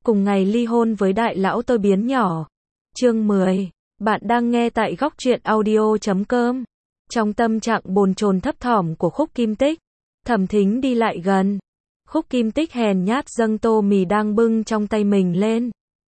cùng ngày ly hôn với đại lão tôi biến nhỏ. Chương 10. Bạn đang nghe tại góc truyện audio.com. Trong tâm trạng bồn chồn thấp thỏm của Khúc Kim Tích, Thẩm Thính đi lại gần. Khúc Kim Tích hèn nhát dâng tô mì đang bưng trong tay mình lên.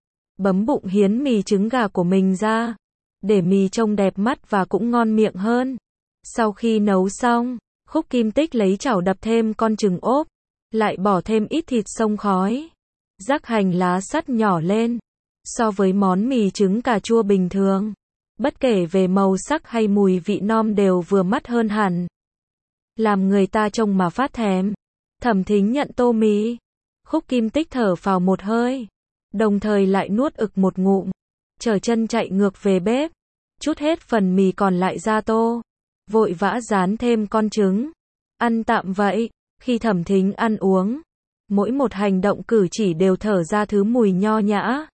Bấm bụng hiến mì trứng gà của mình ra, để mì trông đẹp mắt và cũng ngon miệng hơn. Sau khi nấu xong, Khúc Kim Tích lấy chảo đập thêm con trứng ốp, lại bỏ thêm ít thịt xông khói, rắc hành lá sắt nhỏ lên. So với món mì trứng cà chua bình thường, bất kể về màu sắc hay mùi vị nom đều vừa mắt hơn hẳn, làm người ta trông mà phát thèm. Thẩm Thính nhận tô mì, Khúc Kim Tích thở phào một hơi, đồng thời lại nuốt ực một ngụm, trở chân chạy ngược về bếp, trút hết phần mì còn lại ra tô, vội vã rán thêm con trứng. Ăn tạm vậy. Khi Thẩm Thính ăn uống, mỗi một hành động cử chỉ đều thở ra thứ mùi nho nhã,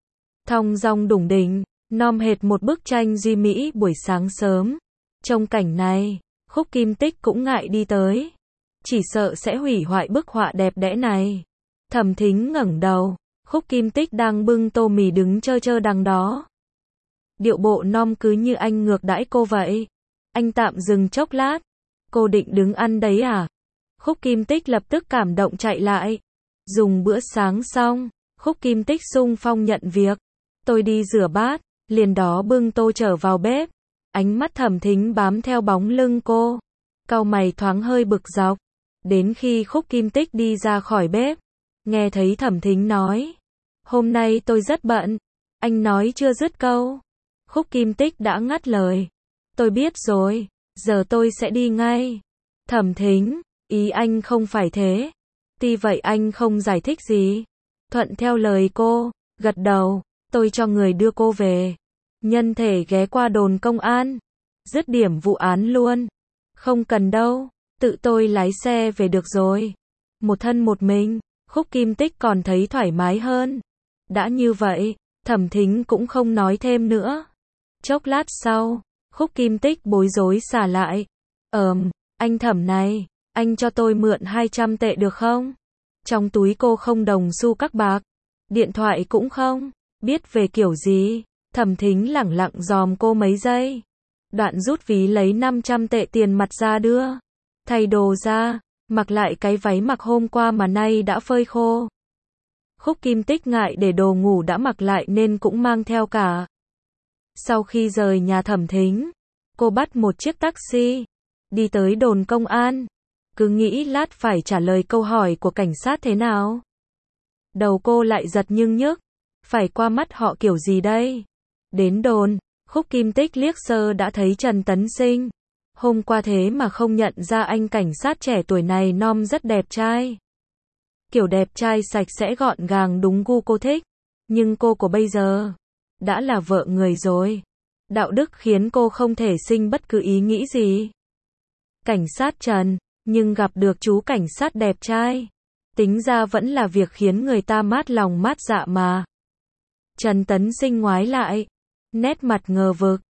thong dong đủng đỉnh, nom hệt một bức tranh duy mỹ buổi sáng sớm. Trong cảnh này, Khúc Kim Tích cũng ngại đi tới, chỉ sợ sẽ hủy hoại bức họa đẹp đẽ này. Thẩm Thính ngẩng đầu, Khúc Kim Tích đang bưng tô mì đứng trơ trơ đằng đó. Điệu bộ nom cứ như anh ngược đãi cô vậy. Anh tạm dừng chốc lát. Cô định đứng ăn đấy à? Khúc Kim Tích lập tức cảm động chạy lại. Dùng bữa sáng xong, Khúc Kim Tích xung phong nhận việc. Tôi đi rửa bát, liền đó bưng tô trở vào bếp. Ánh mắt Thẩm Thính bám theo bóng lưng cô, cau mày thoáng hơi bực dọc. Đến khi Khúc Kim Tích đi ra khỏi bếp, nghe thấy Thẩm Thính nói: "Hôm nay tôi rất bận." Anh nói chưa dứt câu, Khúc Kim Tích đã ngắt lời: "Tôi biết rồi, giờ tôi sẽ đi ngay." Thẩm Thính: "Ý anh không phải thế." Tuy vậy anh không giải thích gì, thuận theo lời cô, gật đầu: "Tôi cho người đưa cô về, nhân thể ghé qua đồn công an, dứt điểm vụ án luôn." "Không cần đâu, tự tôi lái xe về được rồi." Một thân một mình, Khúc Kim Tích còn thấy thoải mái hơn. Đã như vậy, Thẩm Thính cũng không nói thêm nữa. Chốc lát sau, Khúc Kim Tích bối rối xả lại: Anh Thẩm này, anh cho tôi mượn 200 tệ được không?" Trong túi cô không đồng xu các bạc, điện thoại cũng không. Biết về kiểu gì, Thẩm Thính lẳng lặng dòm cô mấy giây, đoạn rút ví lấy 500 tệ tiền mặt ra đưa. Thay đồ ra, mặc lại cái váy mặc hôm qua mà nay đã phơi khô. Khúc Kim Tích ngại để đồ ngủ đã mặc lại nên cũng mang theo cả. Sau khi rời nhà Thẩm Thính, cô bắt một chiếc taxi, đi tới đồn công an. Cứ nghĩ lát phải trả lời câu hỏi của cảnh sát thế nào. Đầu cô lại giật nhưng nhức, phải qua mắt họ kiểu gì đây? Đến đồn, Khúc Kim Tích liếc sơ đã thấy Trần Tấn Sinh. Hôm qua thế mà không nhận ra anh cảnh sát trẻ tuổi này nom rất đẹp trai. Kiểu đẹp trai sạch sẽ gọn gàng đúng gu cô thích. Nhưng cô của bây giờ đã là vợ người rồi. Đạo đức khiến cô không thể sinh bất cứ ý nghĩ gì. Cảnh sát Trần, nhưng gặp được chú cảnh sát đẹp trai, tính ra vẫn là việc khiến người ta mát lòng mát dạ mà. Trần Tấn Sinh ngoái lại, nét mặt ngờ vực: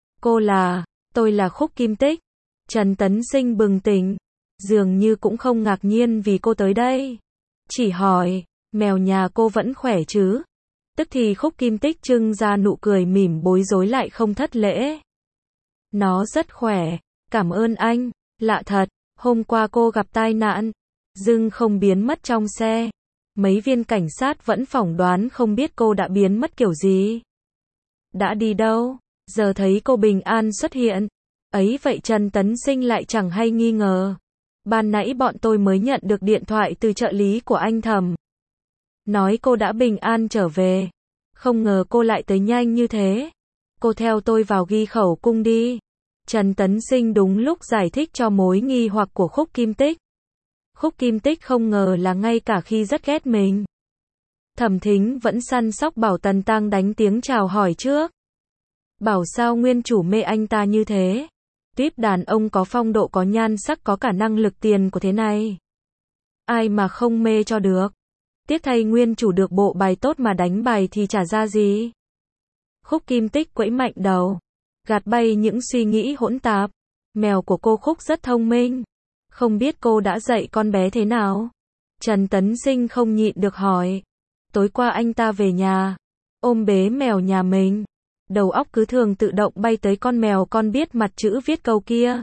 Tôi là Khúc Kim Tích." Trần Tấn Sinh bừng tỉnh, dường như cũng không ngạc nhiên vì cô tới đây. Chỉ hỏi: "Mèo nhà cô vẫn khỏe chứ?" Tức thì Khúc Kim Tích trưng ra nụ cười mỉm bối rối lại không thất lễ. "Nó rất khỏe, cảm ơn anh." Lạ thật, hôm qua cô gặp tai nạn, dưng không biến mất trong xe. Mấy viên cảnh sát vẫn phỏng đoán không biết cô đã biến mất kiểu gì. Đã đi đâu, giờ thấy cô bình an xuất hiện. Ấy vậy Trần Tấn Sinh lại chẳng hay nghi ngờ. "Ban nãy bọn tôi mới nhận được điện thoại từ trợ lý của anh Thẩm, nói cô đã bình an trở về. Không ngờ cô lại tới nhanh như thế. Cô theo tôi vào ghi khẩu cung đi." Trần Tấn Sinh đúng lúc giải thích cho mối nghi hoặc của Khúc Kim Tích. Khúc Kim Tích không ngờ là ngay cả khi rất ghét mình, Thẩm Thính vẫn săn sóc bảo Tần Tăng đánh tiếng chào hỏi trước. Bảo sao nguyên chủ mê anh ta như thế. Tiếp đàn ông có phong độ có nhan sắc có cả năng lực tiền của thế này. Ai mà không mê cho được. Tiếc thay nguyên chủ được bộ bài tốt mà đánh bài thì chả ra gì. Khúc Kim Tích quẫy mạnh đầu, gạt bay những suy nghĩ hỗn tạp. Mèo của cô Khúc rất thông minh. Không biết cô đã dạy con bé thế nào? Trần Tấn Sinh không nhịn được hỏi. Tối qua anh ta về nhà, ôm bế mèo nhà mình. Đầu óc cứ thường tự động bay tới con mèo con biết mặt chữ viết câu kia.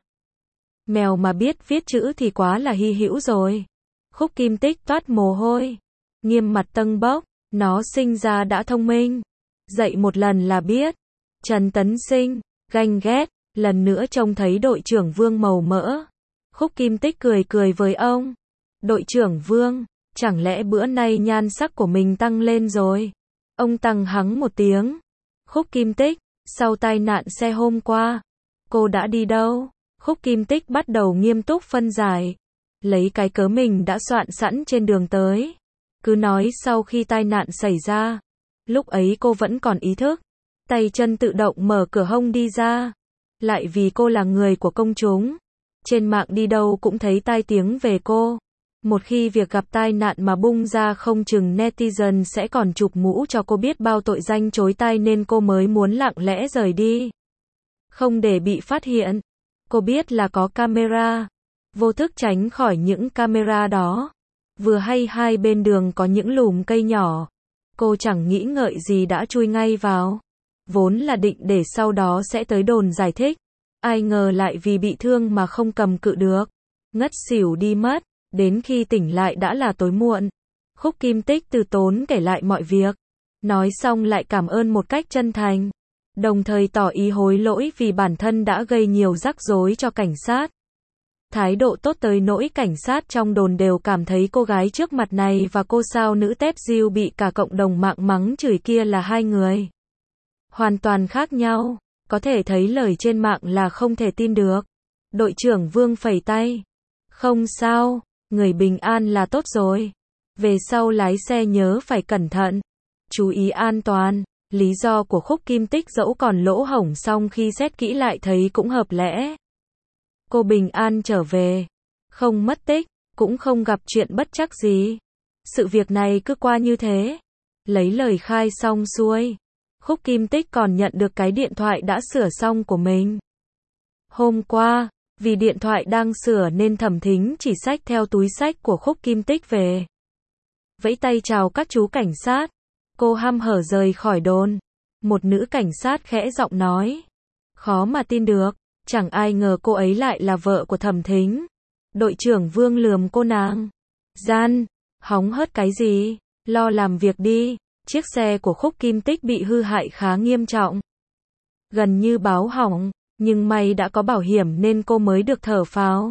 Mèo mà biết viết chữ thì quá là hy hữu rồi. Khúc Kim Tích toát mồ hôi, nghiêm mặt tâng bốc, nó sinh ra đã thông minh. Dạy một lần là biết. Trần Tấn Sinh, ganh ghét, lần nữa trông thấy đội trưởng Vương màu mỡ. Khúc Kim Tích cười cười với ông. Đội trưởng Vương, chẳng lẽ bữa nay nhan sắc của mình tăng lên rồi? Ông tăng hắng một tiếng. Khúc Kim Tích, sau tai nạn xe hôm qua, cô đã đi đâu? Khúc Kim Tích bắt đầu nghiêm túc phân giải. Lấy cái cớ mình đã soạn sẵn trên đường tới. Cứ nói sau khi tai nạn xảy ra. Lúc ấy cô vẫn còn ý thức. Tay chân tự động mở cửa hông đi ra. Lại vì cô là người của công chúng. Trên mạng đi đâu cũng thấy tai tiếng về cô. Một khi việc gặp tai nạn mà bung ra không chừng netizen sẽ còn chụp mũ cho cô biết bao tội danh chối tai nên cô mới muốn lặng lẽ rời đi. Không để bị phát hiện. Cô biết là có camera. Vô thức tránh khỏi những camera đó. Vừa hay hai bên đường có những lùm cây nhỏ. Cô chẳng nghĩ ngợi gì đã chui ngay vào. Vốn là định để sau đó sẽ tới đồn giải thích. Ai ngờ lại vì bị thương mà không cầm cự được. Ngất xỉu đi mất. Đến khi tỉnh lại đã là tối muộn. Khúc Kim Tích từ tốn kể lại mọi việc. Nói xong lại cảm ơn một cách chân thành. Đồng thời tỏ ý hối lỗi vì bản thân đã gây nhiều rắc rối cho cảnh sát. Thái độ tốt tới nỗi cảnh sát trong đồn đều cảm thấy cô gái trước mặt này và cô sao nữ tép diêu bị cả cộng đồng mạng mắng chửi kia là hai người hoàn toàn khác nhau. Có thể thấy lời trên mạng là không thể tin được. Đội trưởng Vương phẩy tay. Không sao, người bình an là tốt rồi. Về sau lái xe nhớ phải cẩn thận. Chú ý an toàn. Lý do của Khúc Kim Tích dẫu còn lỗ hổng song khi xét kỹ lại thấy cũng hợp lẽ. Cô bình an trở về. Không mất tích, cũng không gặp chuyện bất trắc gì. Sự việc này cứ qua như thế. Lấy lời khai xong xuôi. Khúc Kim Tích còn nhận được cái điện thoại đã sửa xong của mình. Hôm qua, vì điện thoại đang sửa nên Thẩm Thính chỉ xách theo túi xách của Khúc Kim Tích về. Vẫy tay chào các chú cảnh sát. Cô hăm hở rời khỏi đồn. Một nữ cảnh sát khẽ giọng nói. Khó mà tin được, chẳng ai ngờ cô ấy lại là vợ của Thẩm Thính. Đội trưởng Vương lườm cô nàng. Gian, hóng hớt cái gì, lo làm việc đi. Chiếc xe của Khúc Kim Tích bị hư hại khá nghiêm trọng. Gần như báo hỏng, nhưng may đã có bảo hiểm nên cô mới được thở phào.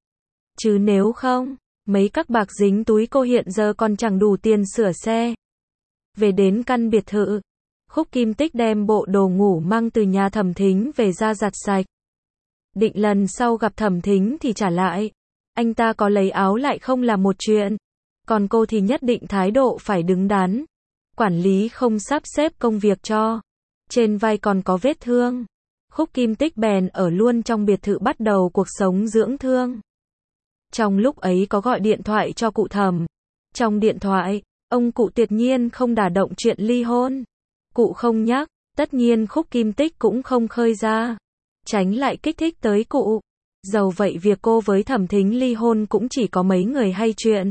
Chứ nếu không, mấy các bạc dính túi cô hiện giờ còn chẳng đủ tiền sửa xe. Về đến căn biệt thự, Khúc Kim Tích đem bộ đồ ngủ mang từ nhà Thẩm Thính về ra giặt sạch. Định lần sau gặp Thẩm Thính thì trả lại. Anh ta có lấy áo lại không là một chuyện. Còn cô thì nhất định thái độ phải đứng đắn. Quản lý không sắp xếp công việc cho. Trên vai còn có vết thương. Khúc Kim Tích bèn ở luôn trong biệt thự bắt đầu cuộc sống dưỡng thương. Trong lúc ấy có gọi điện thoại cho cụ Thẩm. Trong điện thoại, ông cụ tuyệt nhiên không đả động chuyện ly hôn. Cụ không nhắc, tất nhiên Khúc Kim Tích cũng không khơi ra. Tránh lại kích thích tới cụ. Dầu vậy việc cô với Thẩm Thính ly hôn cũng chỉ có mấy người hay chuyện.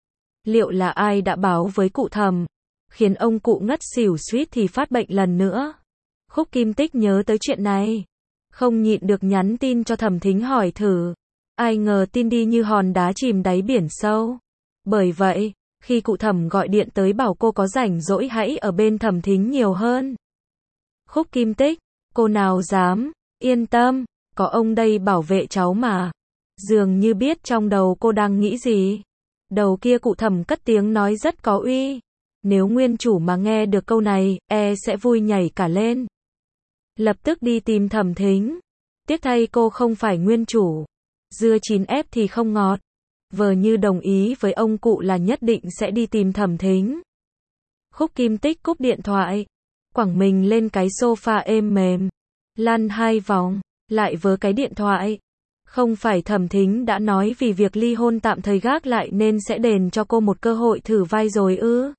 Liệu là ai đã báo với cụ Thẩm, khiến ông cụ ngất xỉu suýt thì phát bệnh lần nữa. Khúc Kim Tích nhớ tới chuyện này. Không nhịn được nhắn tin cho Thẩm Thính hỏi thử. Ai ngờ tin đi như hòn đá chìm đáy biển sâu. Bởi vậy, khi cụ Thẩm gọi điện tới bảo cô có rảnh rỗi hãy ở bên Thẩm Thính nhiều hơn. Khúc Kim Tích, cô nào dám, yên tâm, có ông đây bảo vệ cháu mà. Dường như biết trong đầu cô đang nghĩ gì. Đầu kia cụ Thẩm cất tiếng nói rất có uy. Nếu nguyên chủ mà nghe được câu này, sẽ vui nhảy cả lên. Lập tức đi tìm Thẩm Thính. Tiếc thay cô không phải nguyên chủ. Dưa chín ép thì không ngọt. Vờ như đồng ý với ông cụ là nhất định sẽ đi tìm Thẩm Thính. Khúc Kim Tích cúp điện thoại. Quẳng mình lên cái sofa êm mềm. Lăn 2 vòng. Lại vớ cái điện thoại. Không phải Thẩm Thính đã nói vì việc ly hôn tạm thời gác lại nên sẽ đền cho cô một cơ hội thử vai rồi ư?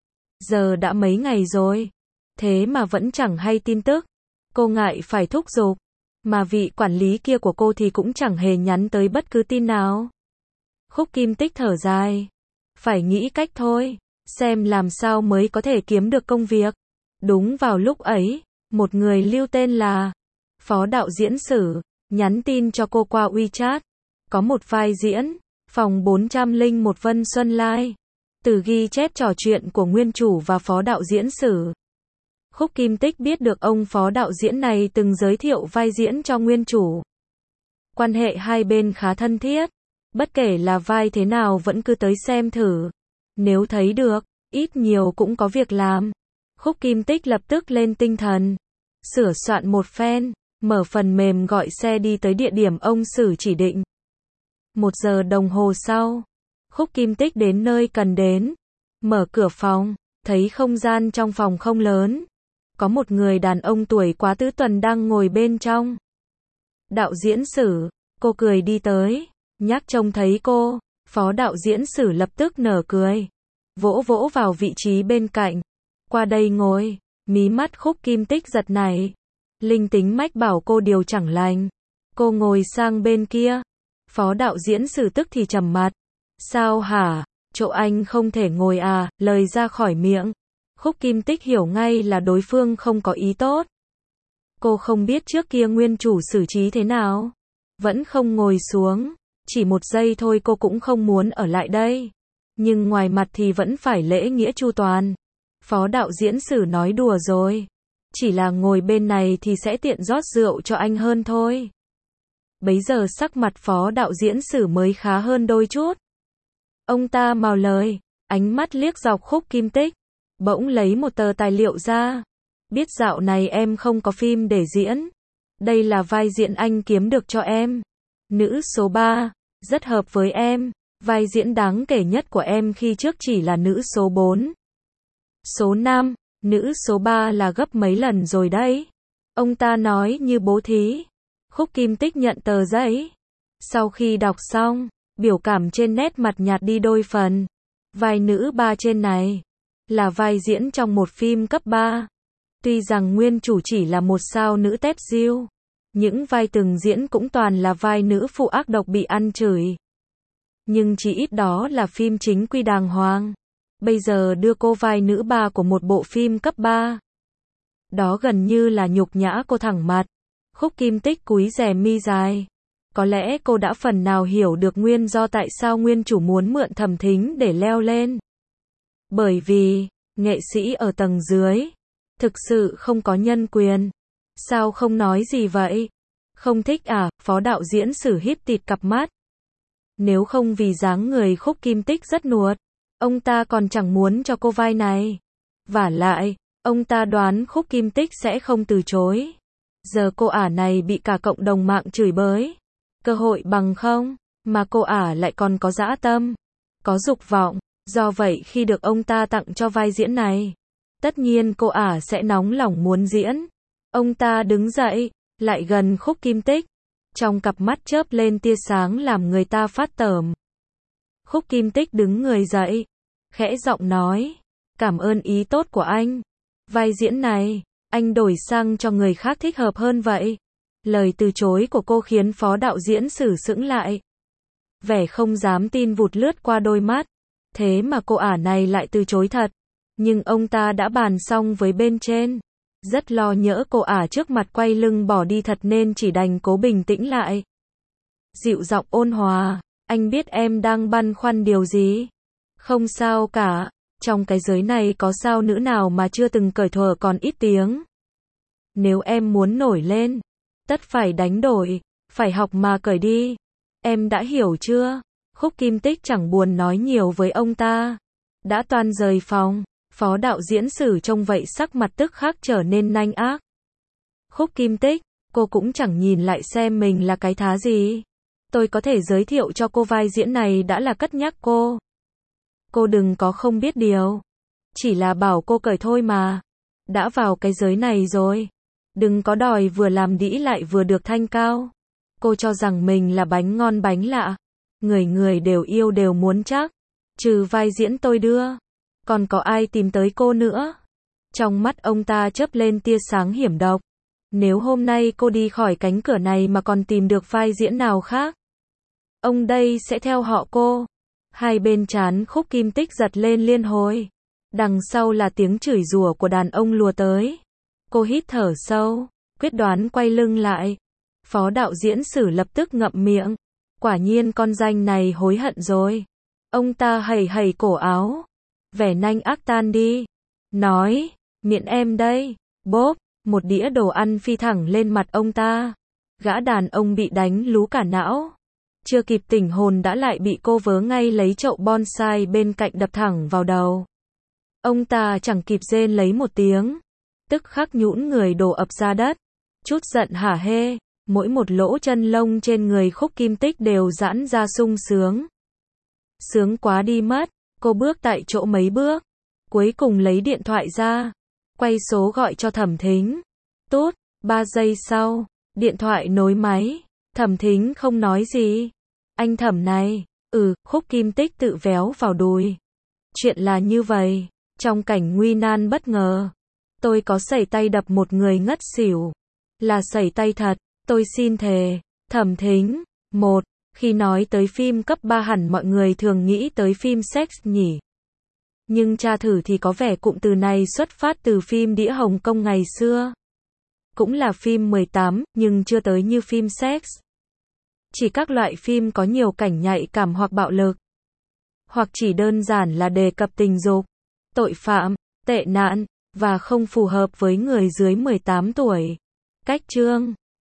Giờ đã mấy ngày rồi. Thế mà vẫn chẳng hay tin tức. Cô ngại phải thúc giục. Mà vị quản lý kia của cô thì cũng chẳng hề nhắn tới bất cứ tin nào. Khúc Kim Tích thở dài. Phải nghĩ cách thôi. xem làm sao mới có thể kiếm được công việc. Đúng vào lúc ấy, một người lưu tên là Phó đạo diễn Sử, nhắn tin cho cô qua WeChat. Có một vai diễn, phòng 401 Vân Xuân Lai. Từ ghi chép trò chuyện của nguyên chủ và Phó đạo diễn Sử, Khúc Kim Tích biết được ông Phó đạo diễn này từng giới thiệu vai diễn cho nguyên chủ. Quan hệ hai bên khá thân thiết. Bất kể là vai thế nào vẫn cứ tới xem thử. Nếu thấy được, ít nhiều cũng có việc làm. Khúc Kim Tích lập tức lên tinh thần. Sửa soạn một phen, mở phần mềm gọi xe đi tới địa điểm ông Sử chỉ định. 1 giờ đồng hồ sau, Khúc Kim Tích đến nơi cần đến. Mở cửa phòng, thấy không gian trong phòng không lớn. Có một người đàn ông tuổi quá tứ tuần đang ngồi bên trong. Đạo diễn Sử, cô cười đi tới, nhắc trông thấy cô. Phó đạo diễn Sử lập tức nở cười, vỗ vỗ vào vị trí bên cạnh. Qua đây ngồi. Mí mắt Khúc Kim Tích giật nảy. Linh tính mách bảo cô điều chẳng lành. Cô ngồi sang bên kia. Phó đạo diễn Sử tức thì trầm mặt. Sao hả? Chỗ anh không thể ngồi à? Lời ra khỏi miệng. Khúc Kim Tích hiểu ngay là đối phương không có ý tốt. Cô không biết trước kia nguyên chủ xử trí thế nào. Vẫn không ngồi xuống. Chỉ 1 giây thôi cô cũng không muốn ở lại đây. Nhưng ngoài mặt thì vẫn phải lễ nghĩa chu toàn. Phó đạo diễn Sử nói đùa rồi. Chỉ là ngồi bên này thì sẽ tiện rót rượu cho anh hơn thôi. Bấy giờ sắc mặt Phó đạo diễn Sử mới khá hơn đôi chút. Ông ta mào lời, ánh mắt liếc dọc Khúc Kim Tích. Bỗng lấy một tờ tài liệu ra. Biết dạo này em không có phim để diễn. Đây là vai diễn anh kiếm được cho em. Nữ số 3, rất hợp với em. Vai diễn đáng kể nhất của em khi trước chỉ là nữ số 4. Số 5, nữ số 3 là gấp mấy lần rồi đấy. Ông ta nói như bố thí. Khúc Kim Tích nhận tờ giấy. Sau khi đọc xong, biểu cảm trên nét mặt nhạt đi đôi phần. Vai nữ 3 trên này là vai diễn trong một phim cấp 3. Tuy rằng nguyên chủ chỉ là một sao nữ tép diêu, những vai từng diễn cũng toàn là vai nữ phụ ác độc bị ăn chửi. Nhưng chỉ ít đó là phim chính quy đàng hoàng. Bây giờ đưa cô vai nữ 3 của một bộ phim cấp 3. Đó gần như là nhục nhã cô thẳng mặt. Khúc Kim Tích cúi rè mi dài. Có lẽ cô đã phần nào hiểu được nguyên do tại sao nguyên chủ muốn mượn Thẩm Thính để leo lên. Bởi vì, nghệ sĩ ở tầng dưới thực sự không có nhân quyền. Sao không nói gì vậy? Không thích à? Phó đạo diễn Sử híp tịt cặp mắt. Nếu không vì dáng người Khúc Kim Tích rất nuột, ông ta còn chẳng muốn cho cô vai này. Vả lại, ông ta đoán Khúc Kim Tích sẽ không từ chối. Giờ cô ả này bị cả cộng đồng mạng chửi bới. Cơ hội bằng không, mà cô ả lại còn có dã tâm, có dục vọng. Do vậy khi được ông ta tặng cho vai diễn này, tất nhiên cô ả sẽ nóng lòng muốn diễn. Ông ta đứng dậy, lại gần Khúc Kim Tích. Trong cặp mắt chớp lên tia sáng làm người ta phát tởm. Khúc Kim Tích đứng người dậy, khẽ giọng nói, cảm ơn ý tốt của anh. Vai diễn này, anh đổi sang cho người khác thích hợp hơn vậy. Lời từ chối của cô khiến Phó đạo diễn Sử sững lại. Vẻ không dám tin vụt lướt qua đôi mắt. Thế mà cô ả này lại từ chối thật. Nhưng ông ta đã bàn xong với bên trên. Rất lo nhỡ cô ả trước mặt quay lưng bỏ đi thật nên chỉ đành cố bình tĩnh lại. Dịu giọng ôn hòa, anh biết em đang băn khoăn điều gì. Không sao cả, trong cái giới này có sao nữ nào mà chưa từng cởi thuở còn ít tiếng. Nếu em muốn nổi lên, tất phải đánh đổi, phải học mà cởi đi. Em đã hiểu chưa? Khúc Kim Tích chẳng buồn nói nhiều với ông ta. Đã toan rời phòng, Phó đạo diễn Sử trông vậy sắc mặt tức khắc trở nên nanh ác. Khúc Kim Tích, cô cũng chẳng nhìn lại xem mình là cái thá gì. Tôi có thể giới thiệu cho cô vai diễn này đã là cất nhắc cô. Cô đừng có không biết điều. Chỉ là bảo cô cởi thôi mà. Đã vào cái giới này rồi. Đừng có đòi vừa làm đĩ lại vừa được thanh cao. Cô cho rằng mình là bánh ngon bánh lạ. Người người đều yêu đều muốn chắc. Trừ vai diễn tôi đưa. Còn có ai tìm tới cô nữa? Trong mắt ông ta chớp lên tia sáng hiểm độc. Nếu hôm nay cô đi khỏi cánh cửa này mà còn tìm được vai diễn nào khác, ông đây sẽ theo họ cô. Hai bên trán Khúc Kim Tích giật lên liên hồi. Đằng sau là tiếng chửi rủa của đàn ông lùa tới. Cô hít thở sâu, quyết đoán quay lưng lại. Phó đạo diễn Sử lập tức ngậm miệng. Quả nhiên con danh này hối hận rồi. Ông ta hầy hầy cổ áo. Vẻ nanh ác tan đi. Nói, miệng em đây. Bốp, một đĩa đồ ăn phi thẳng lên mặt ông ta. Gã đàn ông bị đánh lú cả não. Chưa kịp tỉnh hồn đã lại bị cô vớ ngay lấy chậu bonsai bên cạnh đập thẳng vào đầu. Ông ta chẳng kịp rên lấy một tiếng. Tức khắc nhũn người đổ ập ra đất. Chút giận hả hê. Mỗi một lỗ chân lông trên người Khúc Kim Tích đều giãn ra sung sướng. Sướng quá đi mất. Cô bước tại chỗ mấy bước. Cuối cùng lấy điện thoại ra. Quay số gọi cho Thẩm Thính. Tút, 3 giây sau. Điện thoại nối máy. Thẩm Thính không nói gì. Anh Thẩm này. Khúc Kim Tích tự véo vào đùi. Chuyện là như vậy. Trong cảnh nguy nan bất ngờ. Tôi có sẩy tay đập một người ngất xỉu. Là sẩy tay thật. Tôi xin thề. Thẩm Thính. 1. Khi nói tới phim cấp 3 hẳn mọi người thường nghĩ tới phim sex nhỉ. Nhưng tra thử thì có vẻ cụm từ này xuất phát từ phim đĩa Hồng Kông ngày xưa. Cũng là phim 18, nhưng chưa tới như phim sex. Chỉ các loại phim có nhiều cảnh nhạy cảm hoặc bạo lực. Hoặc chỉ đơn giản là đề cập tình dục, tội phạm, tệ nạn, và không phù hợp với người dưới 18 tuổi. Cách chương